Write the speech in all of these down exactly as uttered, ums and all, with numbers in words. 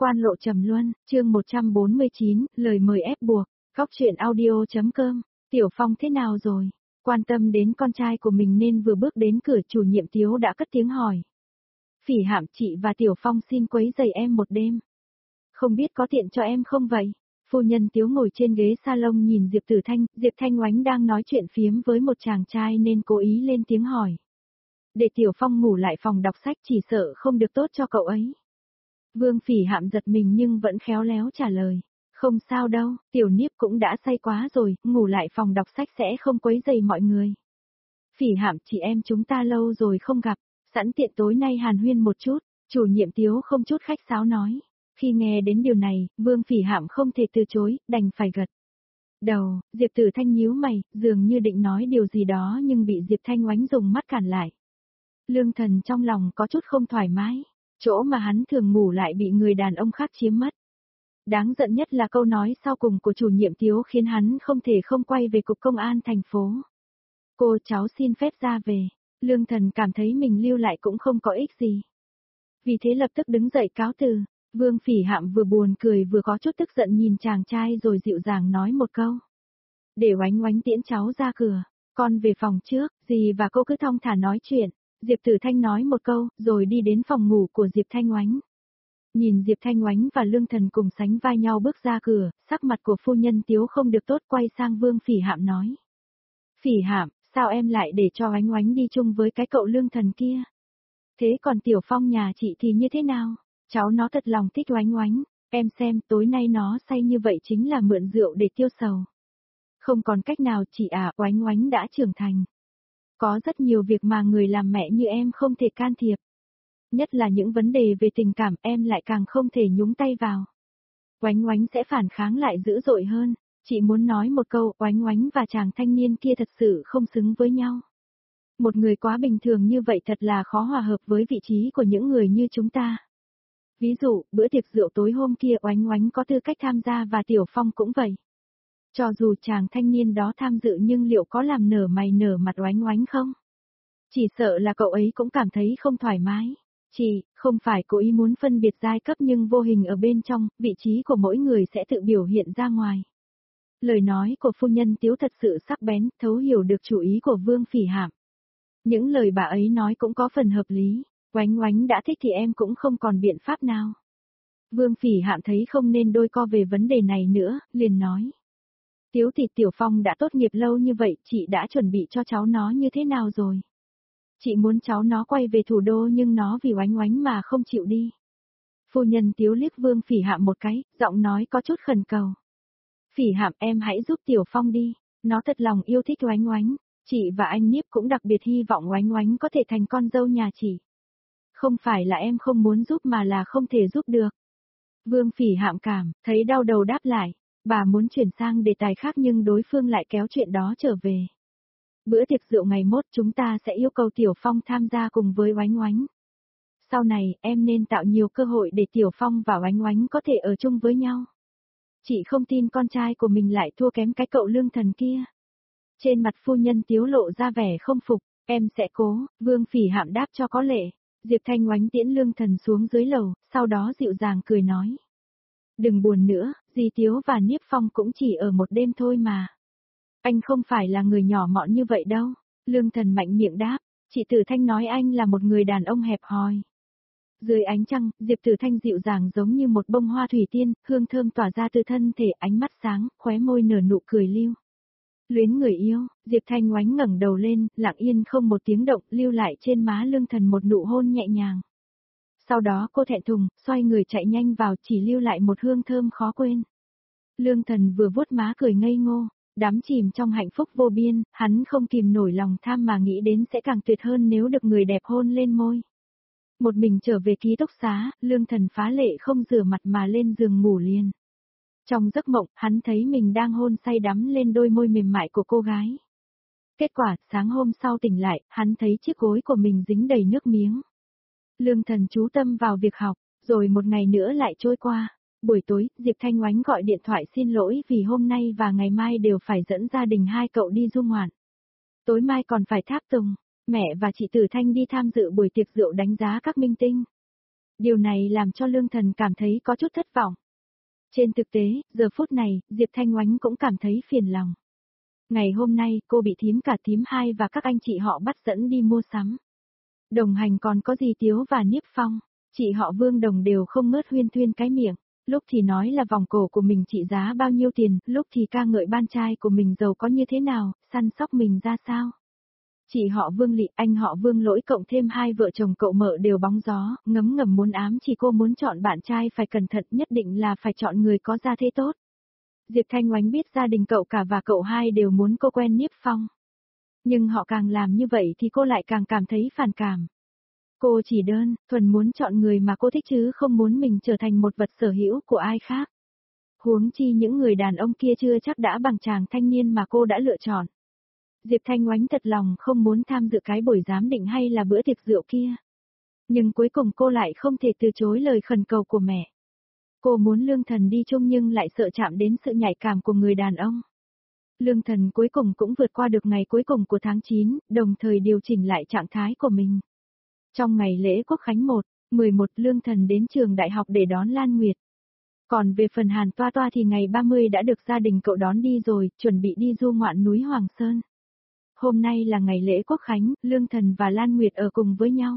Quan lộ trầm luân, chương một trăm bốn mươi chín, lời mời ép buộc, góc truyện audio.com, Tiểu Phong thế nào rồi? Quan tâm đến con trai của mình nên vừa bước đến cửa chủ nhiệm Tiếu đã cất tiếng hỏi. Phỉ Hạm, chị và Tiểu Phong xin quấy rầy em một đêm. Không biết có tiện cho em không vậy? Phu nhân Tiếu ngồi trên ghế salon nhìn Diệp Tử Thanh, Diệp Thanh Oánh đang nói chuyện phiếm với một chàng trai nên cố ý lên tiếng hỏi. Để Tiểu Phong ngủ lại phòng đọc sách chỉ sợ không được tốt cho cậu ấy. Vương Phỉ Hạm giật mình nhưng vẫn khéo léo trả lời. Không sao đâu, Tiểu Niếp cũng đã say quá rồi, ngủ lại phòng đọc sách sẽ không quấy rầy mọi người. Phỉ Hạm, chị em chúng ta lâu rồi không gặp, sẵn tiện tối nay hàn huyên một chút, chủ nhiệm Tiếu không chút khách sáo nói. Khi nghe đến điều này, Vương Phỉ Hạm không thể từ chối, đành phải gật đầu. Diệp Tử Thanh nhíu mày, dường như định nói điều gì đó nhưng bị Diệp Thanh Oánh dùng mắt cản lại. Lương Thần trong lòng có chút không thoải mái, chỗ mà hắn thường ngủ lại bị người đàn ông khác chiếm mất. Đáng giận nhất là câu nói sau cùng của chủ nhiệm Tiếu khiến hắn không thể không quay về cục công an thành phố. Cô cháu xin phép ra về, Lương Thần cảm thấy mình lưu lại cũng không có ích gì. Vì thế lập tức đứng dậy cáo từ. Vương Phỉ Hạm vừa buồn cười vừa có chút tức giận nhìn chàng trai rồi dịu dàng nói một câu. Để Oánh Oánh tiễn cháu ra cửa, con về phòng trước, dì và cô cứ thong thả nói chuyện. Diệp Tử Thanh nói một câu, rồi đi đến phòng ngủ của Diệp Thanh Oánh. Nhìn Diệp Thanh Oánh và Lương Thần cùng sánh vai nhau bước ra cửa, sắc mặt của phu nhân Tiếu không được tốt, quay sang Vương Phỉ Hạm nói. Phỉ Hạm, sao em lại để cho Oánh Oánh đi chung với cái cậu Lương Thần kia? Thế còn Tiểu Phong nhà chị thì như thế nào? Cháu nó thật lòng thích Oánh Oánh, em xem tối nay nó say như vậy chính là mượn rượu để tiêu sầu. Không còn cách nào chị à, Oánh Oánh đã trưởng thành. Có rất nhiều việc mà người làm mẹ như em không thể can thiệp. Nhất là những vấn đề về tình cảm em lại càng không thể nhúng tay vào. Oánh Oánh sẽ phản kháng lại dữ dội hơn. Chị muốn nói một câu, Oánh Oánh và chàng thanh niên kia thật sự không xứng với nhau. Một người quá bình thường như vậy thật là khó hòa hợp với vị trí của những người như chúng ta. Ví dụ, bữa tiệc rượu tối hôm kia Oánh Oánh có tư cách tham gia và Tiểu Phong cũng vậy. Cho dù chàng thanh niên đó tham dự nhưng liệu có làm nở mày nở mặt Oánh Oánh không? Chỉ sợ là cậu ấy cũng cảm thấy không thoải mái. Chị, không phải cố ý muốn phân biệt giai cấp nhưng vô hình ở bên trong, vị trí của mỗi người sẽ tự biểu hiện ra ngoài. Lời nói của phu nhân Tiếu thật sự sắc bén, thấu hiểu được chủ ý của Vương Phỉ Hạm. Những lời bà ấy nói cũng có phần hợp lý. Oánh Oánh đã thích thì em cũng không còn biện pháp nào. Vương Phỉ Hạm thấy không nên đôi co về vấn đề này nữa, liền nói. Tiếu thì Tiểu Phong đã tốt nghiệp lâu như vậy, chị đã chuẩn bị cho cháu nó như thế nào rồi? Chị muốn cháu nó quay về thủ đô nhưng nó vì Oánh Oánh mà không chịu đi. Phu nhân Tiếu liếc Vương Phỉ Hạm một cái, giọng nói có chút khẩn cầu. Phỉ Hạm, em hãy giúp Tiểu Phong đi, nó thật lòng yêu thích Oánh Oánh, chị và anh Niếp cũng đặc biệt hy vọng Oánh Oánh có thể thành con dâu nhà chị. Không phải là em không muốn giúp mà là không thể giúp được. Vương Phỉ Hạm cảm, thấy đau đầu đáp lại, bà muốn chuyển sang đề tài khác nhưng đối phương lại kéo chuyện đó trở về. Bữa tiệc rượu ngày mốt chúng ta sẽ yêu cầu Tiểu Phong tham gia cùng với Oánh Oánh. Sau này, em nên tạo nhiều cơ hội để Tiểu Phong và Oánh Oánh có thể ở chung với nhau. Chị không tin con trai của mình lại thua kém cái cậu Lương Thần kia. Trên mặt phu nhân Tiếu lộ ra vẻ không phục, em sẽ cố, Vương Phỉ Hạm đáp cho có lệ. Diệp Thanh Oánh tiễn Lương Thần xuống dưới lầu, sau đó dịu dàng cười nói. Đừng buồn nữa, dì Tiếu và Niếp Phong cũng chỉ ở một đêm thôi mà. Anh không phải là người nhỏ mọn như vậy đâu. Lương Thần mạnh miệng đáp, chị Tử Thanh nói anh là một người đàn ông hẹp hòi. Dưới ánh trăng, Diệp Tử Thanh dịu dàng giống như một bông hoa thủy tiên, hương thơm tỏa ra từ thân thể, ánh mắt sáng, khóe môi nở nụ cười lưu. Luyến người yêu, Diệp Thanh Oánh ngẩng đầu lên, lặng yên không một tiếng động, lưu lại trên má Lương Thần một nụ hôn nhẹ nhàng. Sau đó cô thẹn thùng, xoay người chạy nhanh vào, chỉ lưu lại một hương thơm khó quên. Lương Thần vừa vuốt má cười ngây ngô, đắm chìm trong hạnh phúc vô biên, hắn không kìm nổi lòng tham mà nghĩ đến sẽ càng tuyệt hơn nếu được người đẹp hôn lên môi. Một mình trở về ký túc xá, Lương Thần phá lệ không rửa mặt mà lên giường ngủ liền. Trong giấc mộng, hắn thấy mình đang hôn say đắm lên đôi môi mềm mại của cô gái. Kết quả, sáng hôm sau tỉnh lại, hắn thấy chiếc gối của mình dính đầy nước miếng. Lương Thần chú tâm vào việc học, rồi một ngày nữa lại trôi qua. Buổi tối, Diệp Thanh Oánh gọi điện thoại xin lỗi vì hôm nay và ngày mai đều phải dẫn gia đình hai cậu đi du ngoạn. Tối mai còn phải tháp tùng, mẹ và chị Tử Thanh đi tham dự buổi tiệc rượu đánh giá các minh tinh. Điều này làm cho Lương Thần cảm thấy có chút thất vọng. Trên thực tế, giờ phút này, Diệp Thanh Oánh cũng cảm thấy phiền lòng. Ngày hôm nay, cô bị thím cả thím hai và các anh chị họ bắt dẫn đi mua sắm. Đồng hành còn có dì Tiếu và Niếp Phong, chị họ Vương Đồng đều không ngớt huyên thuyên cái miệng, lúc thì nói là vòng cổ của mình trị giá bao nhiêu tiền, lúc thì ca ngợi ban trai của mình giàu có như thế nào, săn sóc mình ra sao. Chị họ Vương Lị, anh họ Vương Lỗi cộng thêm hai vợ chồng cậu mợ đều bóng gió, ngấm ngầm muốn ám chỉ cô muốn chọn bạn trai phải cẩn thận, nhất định là phải chọn người có gia thế tốt. Diệp Thanh Oánh biết gia đình cậu cả và cậu hai đều muốn cô quen Niếp Phong. Nhưng họ càng làm như vậy thì cô lại càng cảm thấy phản cảm. Cô chỉ đơn, thuần muốn chọn người mà cô thích chứ không muốn mình trở thành một vật sở hữu của ai khác. Huống chi những người đàn ông kia chưa chắc đã bằng chàng thanh niên mà cô đã lựa chọn. Diệp Thanh Oánh thật lòng không muốn tham dự cái buổi giám định hay là bữa tiệc rượu kia. Nhưng cuối cùng cô lại không thể từ chối lời khẩn cầu của mẹ. Cô muốn Lương Thần đi chung nhưng lại sợ chạm đến sự nhạy cảm của người đàn ông. Lương Thần cuối cùng cũng vượt qua được ngày cuối cùng của tháng chín, đồng thời điều chỉnh lại trạng thái của mình. Trong ngày lễ Quốc Khánh một, mười một Lương Thần đến trường đại học để đón Lan Nguyệt. Còn về phần Hàn Toa Toa thì ngày ba mươi đã được gia đình cậu đón đi rồi, chuẩn bị đi du ngoạn núi Hoàng Sơn. Hôm nay là ngày lễ Quốc Khánh, Lương Thần và Lan Nguyệt ở cùng với nhau.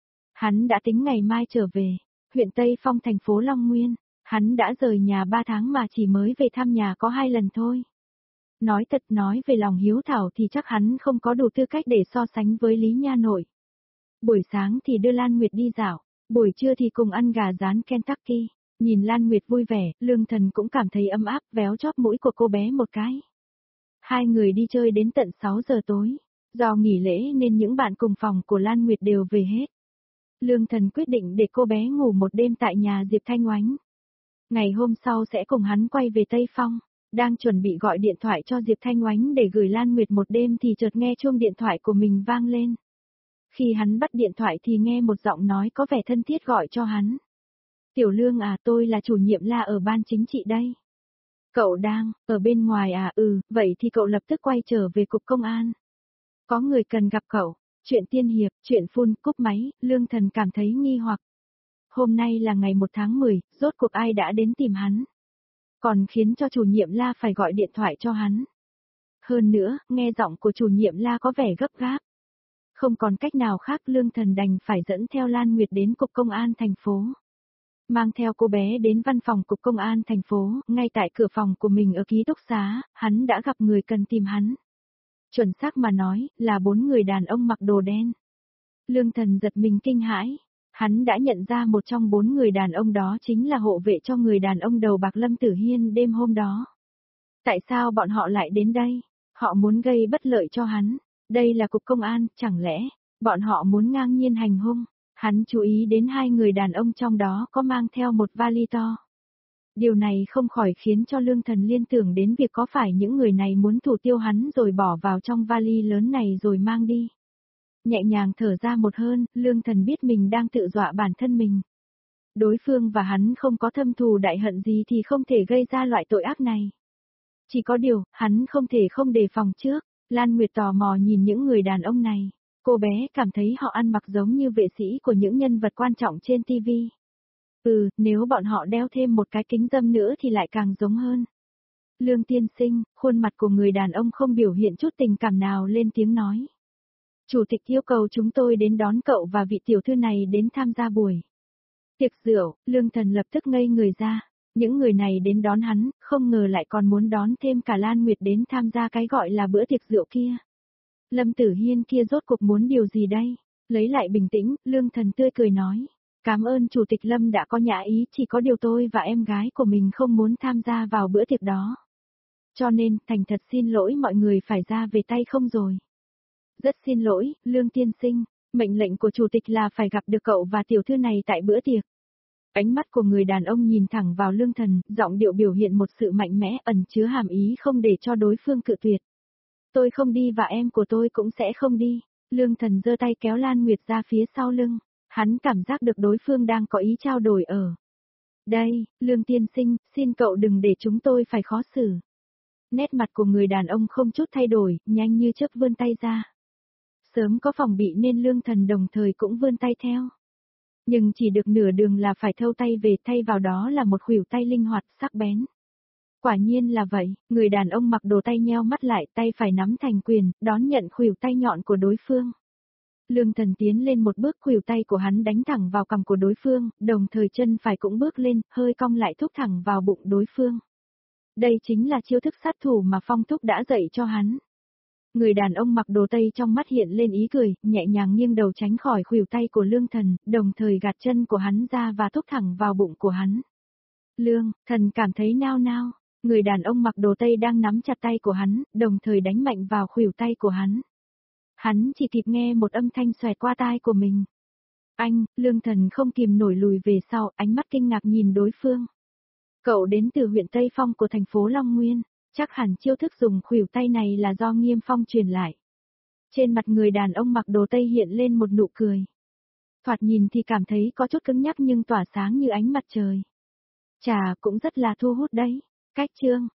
Hắn đã tính ngày mai trở về, huyện Tây Phong thành phố Long Nguyên. Hắn đã rời nhà ba tháng mà chỉ mới về thăm nhà có hai lần thôi. Nói thật nói về lòng hiếu thảo thì chắc hắn không có đủ tư cách để so sánh với Lý Nha Nội. Buổi sáng thì đưa Lan Nguyệt đi dạo, buổi trưa thì cùng ăn gà rán Kentucky. Nhìn Lan Nguyệt vui vẻ, Lương Thần cũng cảm thấy ấm áp, véo chóp mũi của cô bé một cái. Hai người đi chơi đến tận sáu giờ tối. Do nghỉ lễ nên những bạn cùng phòng của Lan Nguyệt đều về hết. Lương Thần quyết định để cô bé ngủ một đêm tại nhà Diệp Thanh Oánh. Ngày hôm sau sẽ cùng hắn quay về Tây Phong, đang chuẩn bị gọi điện thoại cho Diệp Thanh Oánh để gửi Lan Nguyệt một đêm thì chợt nghe chuông điện thoại của mình vang lên. Khi hắn bắt điện thoại thì nghe một giọng nói có vẻ thân thiết gọi cho hắn. Tiểu Lương à, tôi là chủ nhiệm La ở ban chính trị đây. Cậu đang, ở bên ngoài à? Ừ, vậy thì cậu lập tức quay trở về cục công an. Có người cần gặp cậu. Chuyện tiên hiệp, chuyện phun, cúp máy, Lương Thần cảm thấy nghi hoặc. Hôm nay là ngày một tháng mười, rốt cuộc ai đã đến tìm hắn. Còn khiến cho chủ nhiệm La phải gọi điện thoại cho hắn. Hơn nữa, nghe giọng của chủ nhiệm La có vẻ gấp gáp. Không còn cách nào khác, Lương Thần đành phải dẫn theo Lan Nguyệt đến cục công an thành phố. Mang theo cô bé đến văn phòng cục công an thành phố, ngay tại cửa phòng của mình ở ký túc xá, hắn đã gặp người cần tìm hắn. Chuẩn xác mà nói, là bốn người đàn ông mặc đồ đen. Lương Thần giật mình kinh hãi. Hắn đã nhận ra một trong bốn người đàn ông đó chính là hộ vệ cho người đàn ông đầu bạc Lâm Tử Hiên đêm hôm đó. Tại sao bọn họ lại đến đây? Họ muốn gây bất lợi cho hắn. Đây là cục công an, chẳng lẽ bọn họ muốn ngang nhiên hành hung? Hắn chú ý đến hai người đàn ông trong đó có mang theo một vali to. Điều này không khỏi khiến cho Lương Thần liên tưởng đến việc có phải những người này muốn thủ tiêu hắn rồi bỏ vào trong vali lớn này rồi mang đi. Nhẹ nhàng thở ra một hơi, Lương Thần biết mình đang tự dọa bản thân mình. Đối phương và hắn không có thâm thù đại hận gì thì không thể gây ra loại tội ác này. Chỉ có điều, hắn không thể không đề phòng trước. Lan Nguyệt tò mò nhìn những người đàn ông này. Cô bé cảm thấy họ ăn mặc giống như vệ sĩ của những nhân vật quan trọng trên ti vi. Ừ, nếu bọn họ đeo thêm một cái kính râm nữa thì lại càng giống hơn. Lương tiên sinh, khuôn mặt của người đàn ông không biểu hiện chút tình cảm nào lên tiếng nói. Chủ tịch yêu cầu chúng tôi đến đón cậu và vị tiểu thư này đến tham gia buổi tiệc rượu. Lương Thần lập tức ngây người ra. Những người này đến đón hắn, không ngờ lại còn muốn đón thêm cả Lan Nguyệt đến tham gia cái gọi là bữa tiệc rượu kia. Lâm Tử Hiên kia rốt cuộc muốn điều gì đây? Lấy lại bình tĩnh, Lương Thần tươi cười nói. Cảm ơn Chủ tịch Lâm đã có nhã ý, chỉ có điều tôi và em gái của mình không muốn tham gia vào bữa tiệc đó. Cho nên, thành thật xin lỗi mọi người phải ra về tay không rồi. Rất xin lỗi, Lương tiên sinh, mệnh lệnh của Chủ tịch là phải gặp được cậu và tiểu thư này tại bữa tiệc. Ánh mắt của người đàn ông nhìn thẳng vào Lương Thần, giọng điệu biểu hiện một sự mạnh mẽ ẩn chứa hàm ý không để cho đối phương cự tuyệt. Tôi không đi và em của tôi cũng sẽ không đi. Lương Thần giơ tay kéo Lan Nguyệt ra phía sau lưng. Hắn cảm giác được đối phương đang có ý trao đổi ở. Đây, Lương tiên sinh, xin cậu đừng để chúng tôi phải khó xử. Nét mặt của người đàn ông không chút thay đổi, nhanh như chớp vươn tay ra. Sớm có phòng bị nên Lương Thần đồng thời cũng vươn tay theo. Nhưng chỉ được nửa đường là phải thâu tay về, thay vào đó là một khuỷu tay linh hoạt, sắc bén. Quả nhiên là vậy, người đàn ông mặc đồ tay nheo mắt lại, tay phải nắm thành quyền, đón nhận khuỷu tay nhọn của đối phương. Lương Thần tiến lên một bước, khuỷu tay của hắn đánh thẳng vào cằm của đối phương, đồng thời chân phải cũng bước lên, hơi cong lại thúc thẳng vào bụng đối phương. Đây chính là chiêu thức sát thủ mà Phong Thúc đã dạy cho hắn. Người đàn ông mặc đồ tây trong mắt hiện lên ý cười, nhẹ nhàng nghiêng đầu tránh khỏi khuỷu tay của Lương Thần, đồng thời gạt chân của hắn ra và thúc thẳng vào bụng của hắn. Lương Thần cảm thấy nao nao, người đàn ông mặc đồ tây đang nắm chặt tay của hắn, đồng thời đánh mạnh vào khuỷu tay của hắn. Hắn chỉ kịp nghe một âm thanh xoẹt qua tai của mình. Anh, Lương Thần không kìm nổi lùi về sau, ánh mắt kinh ngạc nhìn đối phương. Cậu đến từ huyện Tây Phong của thành phố Long Nguyên, chắc hẳn chiêu thức dùng khuỷu tay này là do Nghiêm Phong truyền lại. Trên mặt người đàn ông mặc đồ tây hiện lên một nụ cười. Thoạt nhìn thì cảm thấy có chút cứng nhắc nhưng tỏa sáng như ánh mặt trời. Chà, cũng rất là thu hút đấy. Cách chương